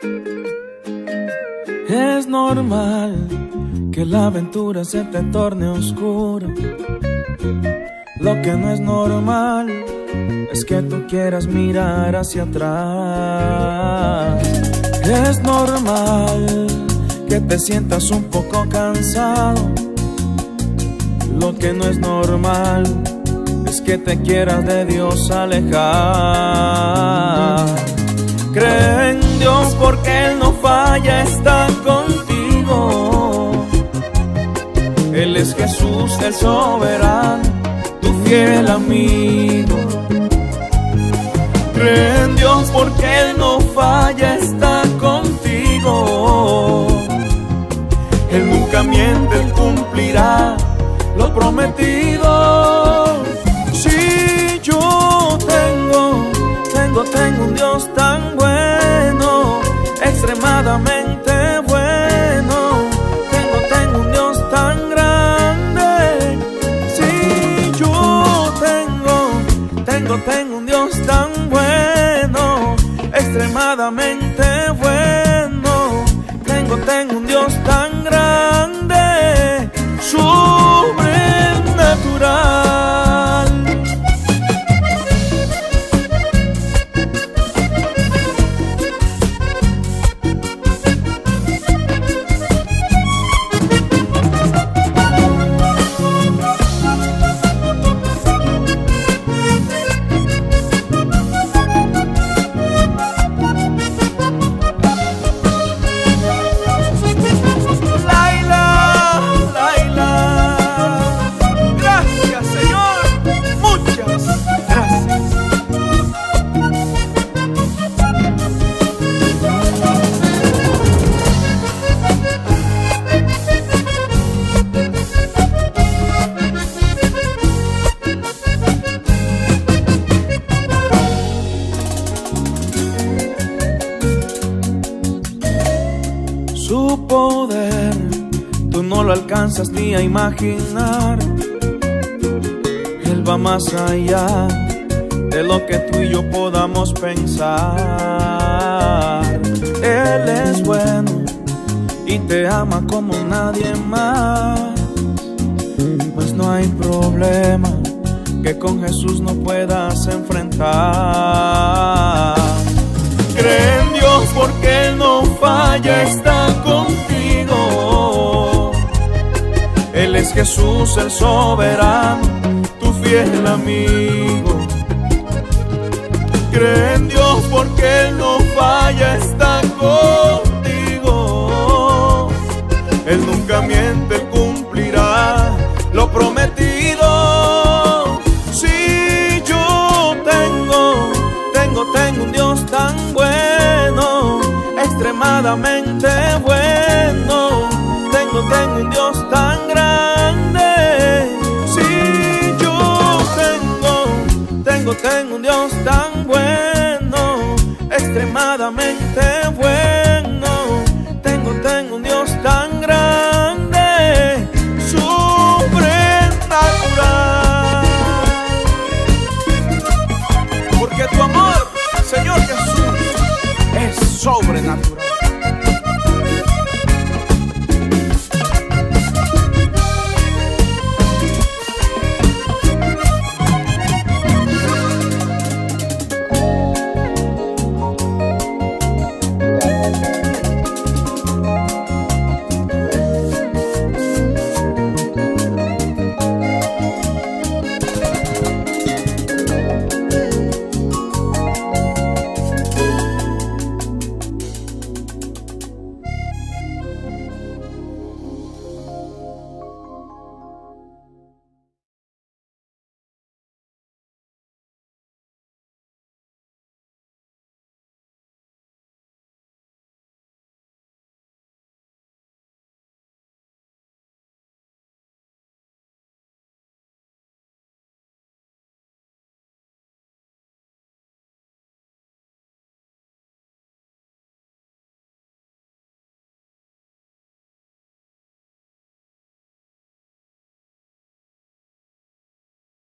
Es normal que la aventura se te torne oscura. Lo que no es normal es que tú quieras mirar hacia atrás. Es normal que te sientas un poco cansado. Lo que no es normal es que te quieras de Dios alejar. Cree en Dios porque Él no falla, está contigo. Él es Jesús el soberano, tu fiel amigo. Cree en Dios porque Él no falla, está contigo. Él nunca miente, Él cumplirá lo prometido. Si yo tengo un Dios tan bueno, extremadamente bueno. Tengo un Dios tan grande. Si yo tengo un Dios tan bueno, extremadamente bueno. Tengo un Dios tan grande, sobrenatural. Su poder tú no lo alcanzas ni a imaginar. Él va más allá de lo que tú y yo podamos pensar. Él es bueno y te ama como nadie más. Pues no hay problema que con Jesús no puedas enfrentar. Cree en Dios porque Él no falla, está contigo. Él es Jesús el soberano, tu fiel amigo. Cree en Dios porque Él no falla, está contigo. Él nunca miente, Él cumplirá lo prometido. Si yo tengo un Dios tan bueno, extremadamente bueno. Tengo un Dios tan grande. Si yo tengo un Dios tan bueno, extremadamente bueno. Tengo un Dios tan grande, sobrenatural. Porque tu amor, Señor Jesús, es sobrenatural.